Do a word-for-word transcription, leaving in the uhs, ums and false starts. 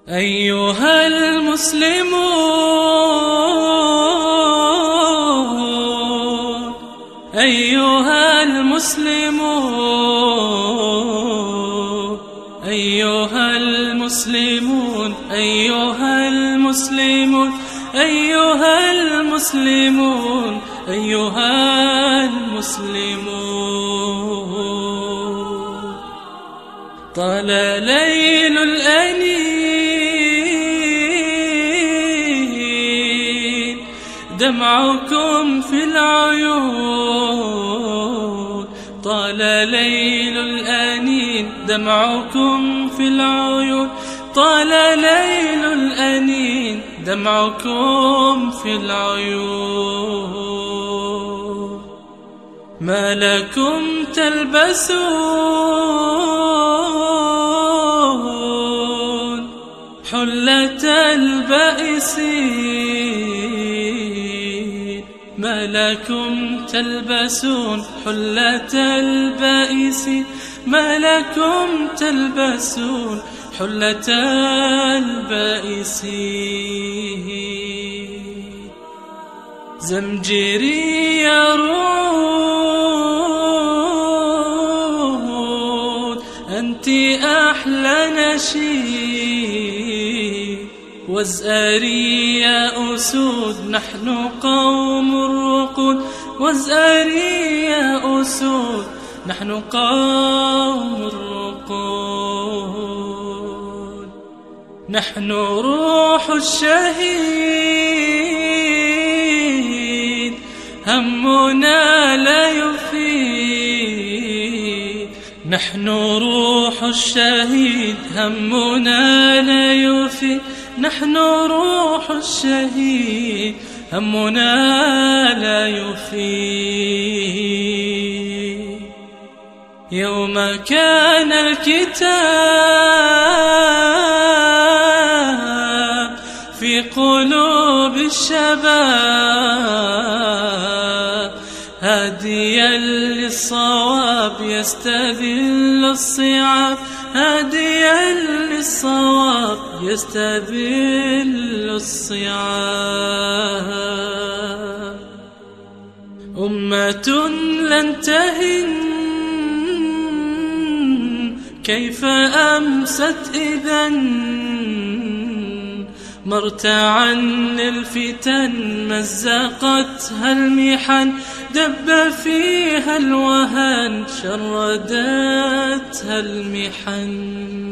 أيها المسلمون أيها المسلمون أيها المسلمون أيها المسلمون أيها المسلمون أيها المسلمون طال ليل الأنين دمعكم في العيون طال ليل الأنين دمعكم في العيون طال ليل الأنين دمعكم في العيون ما لكم تلبسون حلة البائسين ما لكم تلبسون حلة البائسين ما لكم تلبسون حلة البائسين زمجري رعود أنت أحلى نشيد وازأري يا أسود نحن قوم الرقود وازأري يا أسود نحن قوم الرقود نحن روح الشهيد همنا لا يفيد نحن روح الشهيد همنا لا يفيد نحن روح الشهيد همنا لا يفيد يوم كان الكتاب في قلوب الشباب هاديا للصواب يستذل الصعاب هاديا للصواب يستذل الصعاب أمة لن تهن كيف أمست إذن مرتعا للفتن مزقتها المحن دب فيها الوهن شردتها المحن